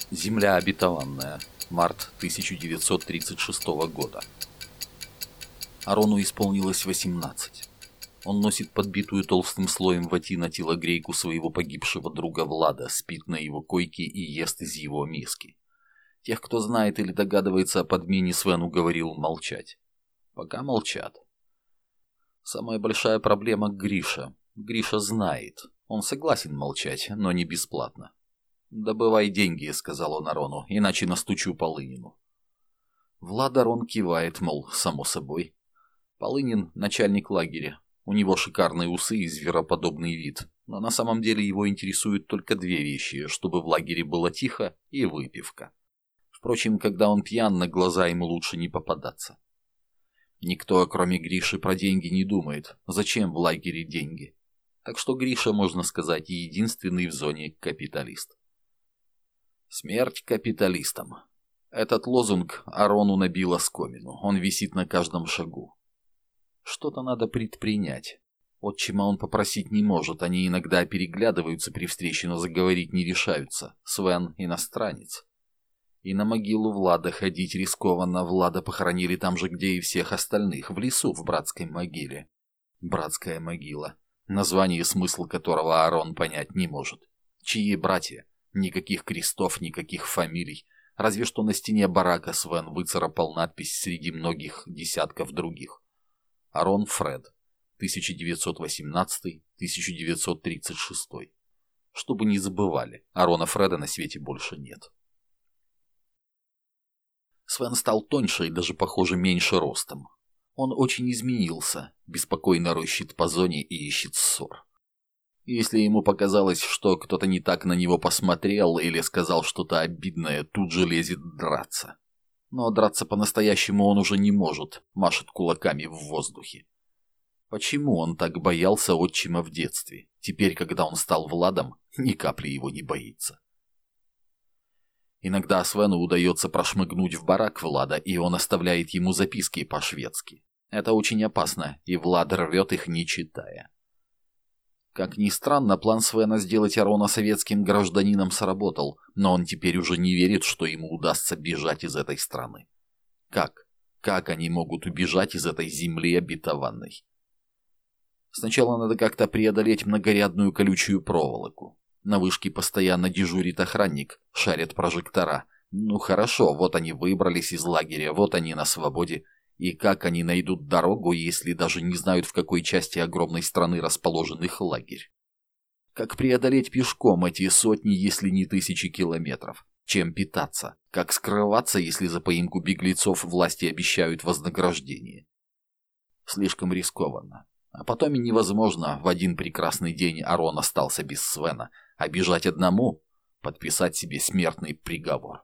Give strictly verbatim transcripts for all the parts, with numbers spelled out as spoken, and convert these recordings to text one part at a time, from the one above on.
Земля обетованная. Март тысяча девятьсот тридцать шестого года. Арону исполнилось восемнадцать. Он носит подбитую толстым слоем ватина телогрейку своего погибшего друга Влада, спит на его койке и ест из его миски. Тех, кто знает или догадывается о подмене, Свен уговорил молчать. Пока молчат. Самая большая проблема — Гриша. Гриша знает. Он согласен молчать, но не бесплатно. «Добывай деньги», — сказал он Арону, — «иначе настучу Полынину». Влад Арон кивает, мол, само собой. Полынин — начальник лагеря. У него шикарные усы и звероподобный вид, но на самом деле его интересуют только две вещи: чтобы в лагере было тихо и выпивка. Впрочем, когда он пьян, на глаза ему лучше не попадаться. Никто, кроме Гриши, про деньги не думает. Зачем в лагере деньги? Так что Гриша, можно сказать, единственный в зоне капиталист. Смерть капиталистам. Этот лозунг Арону набил оскомину. Он висит на каждом шагу. Что-то надо предпринять. Отчима он попросить не может. Они иногда переглядываются при встрече, но заговорить не решаются. Свен — иностранец. И на могилу Влада ходить рискованно. Влада похоронили там же, где и всех остальных, в лесу в братской могиле. Братская могила. Название, смысл которого Арон понять не может. Чьи братья? Никаких крестов, никаких фамилий. Разве что на стене барака Свен выцарапал надпись среди многих десятков других. Арон Фред, тысяча девятьсот восемнадцатый — тысяча девятьсот тридцать шестой. Чтобы не забывали, Арона Фреда на свете больше нет. Свен стал тоньше и даже, похоже, меньше ростом. Он очень изменился, беспокойно рощит по зоне и ищет ссор. Если ему показалось, что кто-то не так на него посмотрел или сказал что-то обидное, тут же лезет драться. Но драться по-настоящему он уже не может, машет кулаками в воздухе. Почему он так боялся отчима в детстве? Теперь, когда он стал Владом, ни капли его не боится. Иногда Свену удается прошмыгнуть в барак Влада, и он оставляет ему записки по-шведски. Это очень опасно, и Влад рвет их, не читая. Как ни странно, план Свена сделать Арона советским гражданином сработал, но он теперь уже не верит, что ему удастся бежать из этой страны. Как? Как они могут убежать из этой земли обетованной? Сначала надо как-то преодолеть многорядную колючую проволоку. На вышке постоянно дежурит охранник, шарят прожектора. Ну хорошо, вот они выбрались из лагеря, вот они на свободе. И как они найдут дорогу, если даже не знают, в какой части огромной страны расположен их лагерь? Как преодолеть пешком эти сотни, если не тысячи километров? Чем питаться? Как скрываться, если за поимку беглецов власти обещают вознаграждение? Слишком рискованно. А потом и невозможно. В один прекрасный день Арон остался без Свена. А бежать одному? Подписать себе смертный приговор.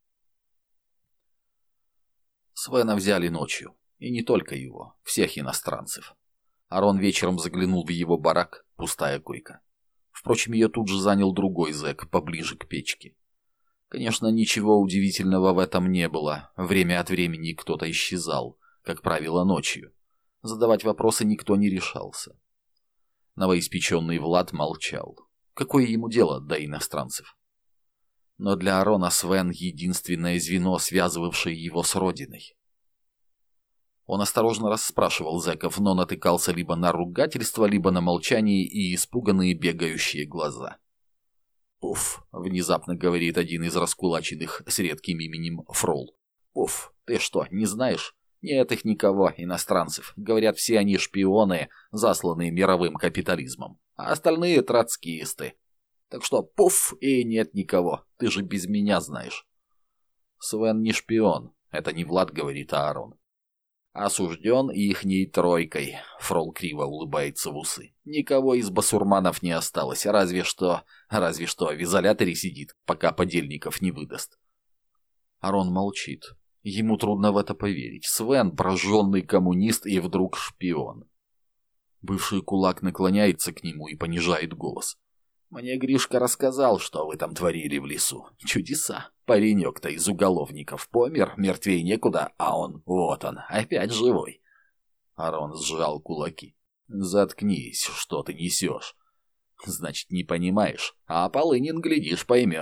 Свена взяли ночью. И не только его, всех иностранцев. Арон вечером заглянул в его барак, пустая койка. Впрочем, ее тут же занял другой зэк, поближе к печке. Конечно, ничего удивительного в этом не было. Время от времени кто-то исчезал, как правило, ночью. Задавать вопросы никто не решался. Новоиспеченный Влад молчал. Какое ему дело до иностранцев? Но для Арона Свен — единственное звено, связывавшее его с родиной. Он осторожно расспрашивал зэков, но натыкался либо на ругательство, либо на молчание и испуганные бегающие глаза. «Уф», — внезапно говорит один из раскулаченных с редким именем Фрол. «Уф, ты что, не знаешь? Нет их никого, иностранцев. Говорят, все они шпионы, засланные мировым капитализмом, а остальные троцкисты. Так что пуф, и нет никого. Ты же без меня знаешь». Свен не шпион. Это не Влад говорит, а Арон. Осужден ихней тройкой. Фрол криво улыбается в усы. Никого из басурманов не осталось. Разве что... Разве что в изоляторе сидит, пока подельников не выдаст. Арон молчит. Ему трудно в это поверить. Свен — прожженный коммунист и вдруг шпион. Бывший кулак наклоняется к нему и понижает голос. «Мне Гришка рассказал, что вы там творили в лесу. Чудеса. Паренек-то из уголовников помер, мертвей некуда, а он, вот он, опять живой». Арон сжал кулаки. «Заткнись, что ты несешь?» «Значит, не понимаешь. А Полынин, глядишь, поймет.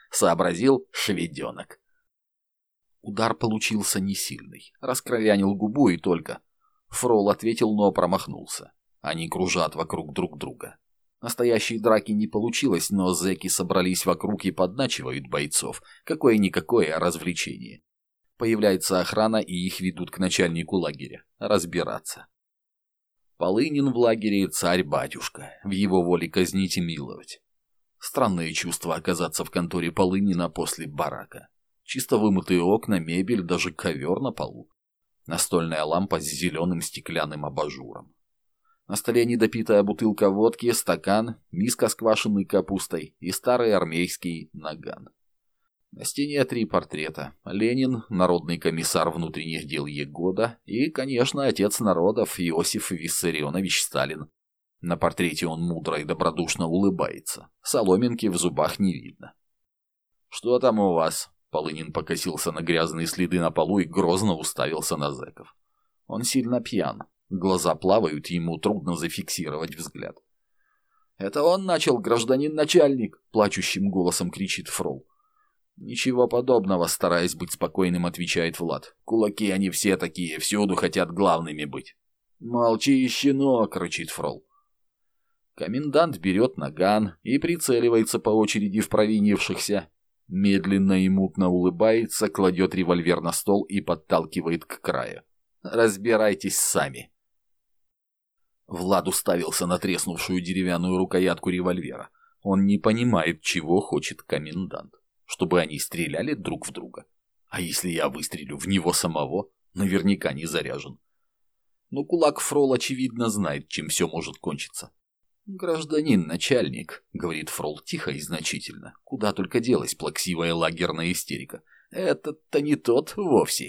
Сообразил, шведенок. Удар получился не сильный. Раскровянил губу и только. Фрол ответил, но промахнулся. Они кружат вокруг друг друга. Настоящей драки не получилось, но зэки собрались вокруг и подначивают бойцов. Какое-никакое развлечение. Появляется охрана, и их ведут к начальнику лагеря. Разбираться. Полынин в лагере царь-батюшка. В его воле казнить и миловать. Странное чувство оказаться в конторе Полынина после барака. Чисто вымытые окна, мебель, даже ковер на полу. Настольная лампа с зеленым стеклянным абажуром. На столе недопитая бутылка водки, стакан, миска с квашеной капустой и старый армейский наган. На стене три портрета. Ленин, народный комиссар внутренних дел Егода и, конечно, отец народов Иосиф Виссарионович Сталин. На портрете он мудро и добродушно улыбается. Соломинки в зубах не видно. «Что там у вас?» Полынин покосился на грязные следы на полу и грозно уставился на зэков. Он сильно пьян. Глаза плавают, ему трудно зафиксировать взгляд. «Это он начал, гражданин начальник!» — плачущим голосом кричит Фрол. «Ничего подобного», — стараясь быть спокойным, отвечает Влад. «Кулаки они все такие, всюду хотят главными быть». «Молчи, щенок!» — рычит Фрол. Комендант берет наган и прицеливается по очереди в провинившихся. Медленно и мутно улыбается, кладет револьвер на стол и подталкивает к краю. «Разбирайтесь сами». Влад уставился на треснувшую деревянную рукоятку револьвера. Он не понимает, чего хочет комендант. Чтобы они стреляли друг в друга. А если я выстрелю в него самого, наверняка не заряжен. Но кулак Фрол, очевидно, знает, чем все может кончиться. «Гражданин начальник», — говорит Фрол тихо и значительно, куда только делась плаксивая лагерная истерика. «Этот-то не тот вовсе».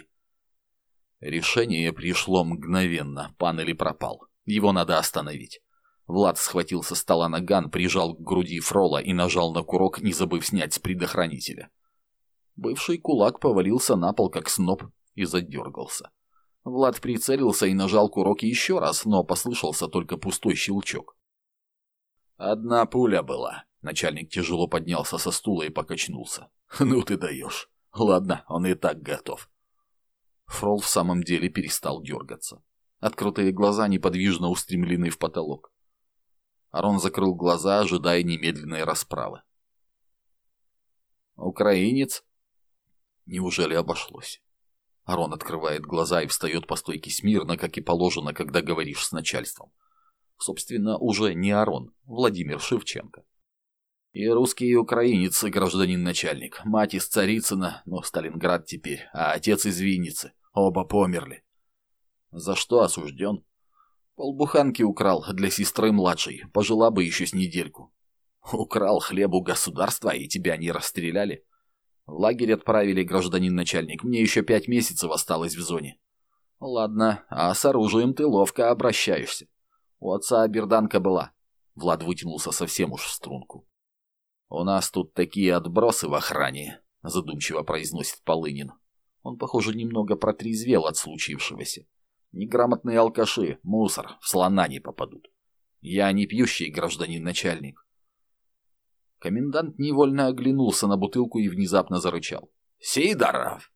Решение пришло мгновенно, пан или пропал. Его надо остановить. Влад схватил со стола наган, прижал к груди Фрола и нажал на курок, не забыв снять с предохранителя. Бывший кулак повалился на пол, как сноп, и задергался. Влад прицелился и нажал курок еще раз, но послышался только пустой щелчок. «Одна пуля была». Начальник тяжело поднялся со стула и покачнулся. «Ну ты даешь. Ладно, он и так готов». Фрол в самом деле перестал дергаться. Открытые глаза неподвижно устремлены в потолок. Арон закрыл глаза, ожидая немедленной расправы. «Украинец?» Неужели обошлось? Арон открывает глаза и встает по стойке смирно, как и положено, когда говоришь с начальством. Собственно, уже не Арон, Владимир Шевченко. «И русский, и украинец, гражданин начальник. Мать из Царицына, но Сталинград теперь, а отец из Винницы. Оба померли». «За что осужден?» «Полбуханки украл для сестры младшей. Пожила бы еще с недельку». «Украл хлеб у государства, и тебя не расстреляли?» «В лагерь отправили, гражданин начальник. Мне еще пять месяцев осталось в зоне». «Ладно, а с оружием ты ловко обращаешься. У отца берданка была». Влад вытянулся совсем уж в струнку. «У нас тут такие отбросы в охране», — задумчиво произносит Полынин. Он, похоже, немного протрезвел от случившегося. «Неграмотные алкаши, мусор, в слона не попадут. Я не пьющий, гражданин начальник». Комендант невольно оглянулся на бутылку и внезапно зарычал. «Сидоров!»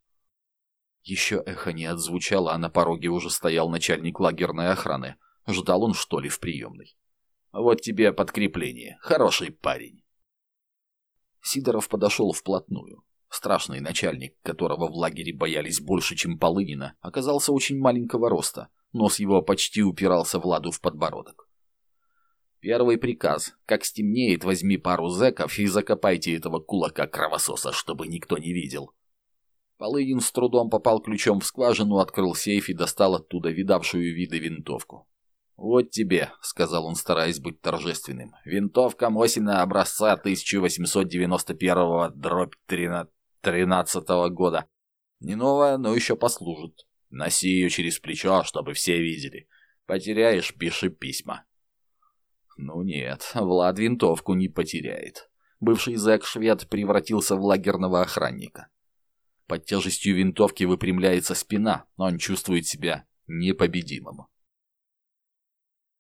Еще эхо не отзвучало, а на пороге уже стоял начальник лагерной охраны. Ждал он, что ли, в приемной. «Вот тебе подкрепление. Хороший парень». Сидоров подошел вплотную. Страшный начальник, которого в лагере боялись больше, чем Полынина, оказался очень маленького роста. Нос его почти упирался Владу в подбородок. «Первый приказ. Как стемнеет, возьми пару зэков и закопайте этого кулака-кровососа, чтобы никто не видел». Полынин с трудом попал ключом в скважину, открыл сейф и достал оттуда видавшую виды винтовку. «Вот тебе», — сказал он, стараясь быть торжественным, — «винтовка Мосина образца тысяча восемьсот девяносто первого дробь тринадцатого года. Не новая, но еще послужит. Носи ее через плечо, чтобы все видели. Потеряешь — пиши письма». Ну нет, Влад винтовку не потеряет. Бывший зэк-швед превратился в лагерного охранника. Под тяжестью винтовки выпрямляется спина, но он чувствует себя непобедимым.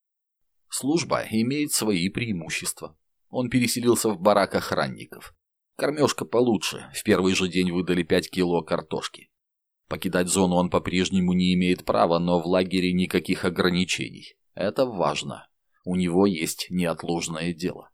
Служба имеет свои преимущества. Он переселился в барак охранников. Кормежка получше, в первый же день выдали пять кило картошки. Покидать зону он по-прежнему не имеет права, но в лагере никаких ограничений. Это важно. У него есть неотложное дело.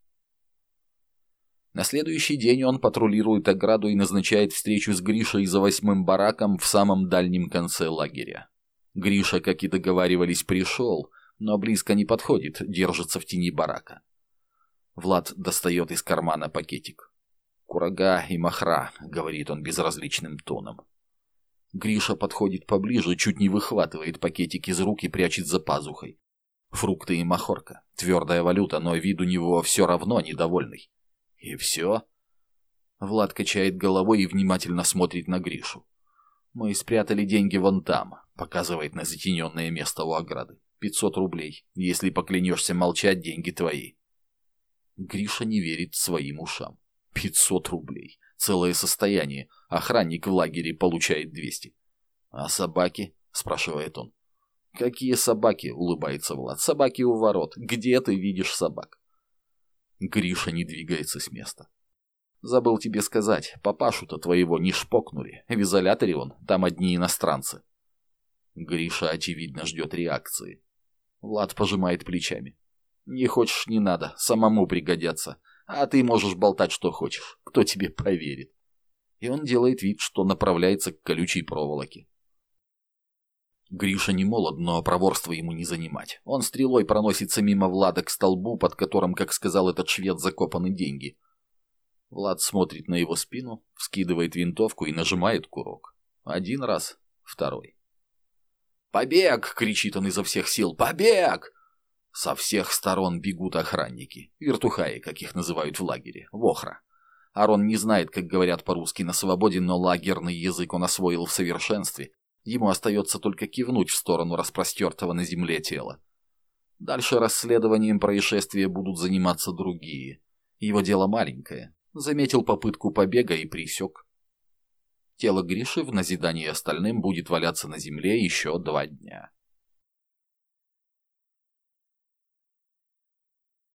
На следующий день он патрулирует ограду и назначает встречу с Гришей за восьмым бараком в самом дальнем конце лагеря. Гриша, как и договаривались, пришел, но близко не подходит, держится в тени барака. Влад достает из кармана пакетик. «Курага и махра», — говорит он безразличным тоном. Гриша подходит поближе, чуть не выхватывает пакетик из рук и прячет за пазухой. Фрукты и махорка. Твердая валюта, но вид у него все равно недовольный. «И все?» Влад качает головой и внимательно смотрит на Гришу. «Мы спрятали деньги вон там», — показывает на затененное место у ограды. «Пятьсот рублей. Если поклянешься молчать, деньги твои». Гриша не верит своим ушам. Пятьсот рублей. Целое состояние. Охранник в лагере получает двести. «А собаки?» — спрашивает он. «Какие собаки?» — улыбается Влад. «Собаки у ворот. Где ты видишь собак?» Гриша не двигается с места. «Забыл тебе сказать, папашу-то твоего не шпокнули. В изоляторе он, там одни иностранцы». Гриша, очевидно, ждет реакции. Влад пожимает плечами. «Не хочешь — не надо, самому пригодятся. А ты можешь болтать, что хочешь. Кто тебе поверит?» И он делает вид, что направляется к колючей проволоке. Гриша не молод, но проворство ему не занимать. Он стрелой проносится мимо Влада к столбу, под которым, как сказал этот швед, закопаны деньги. Влад смотрит на его спину, вскидывает винтовку и нажимает курок. Один раз, второй. «Побег!» — кричит он изо всех сил. «Побег!» Со всех сторон бегут охранники. Вертухаи, как их называют в лагере. Вохра. Арон не знает, как говорят по-русски на свободе, но лагерный язык он освоил в совершенстве. Ему остается только кивнуть в сторону распростертого на земле тела. Дальше расследованием происшествия будут заниматься другие. Его дело маленькое. Заметил попытку побега и пресек. Тело Гриши в назидание остальным будет валяться на земле еще два дня.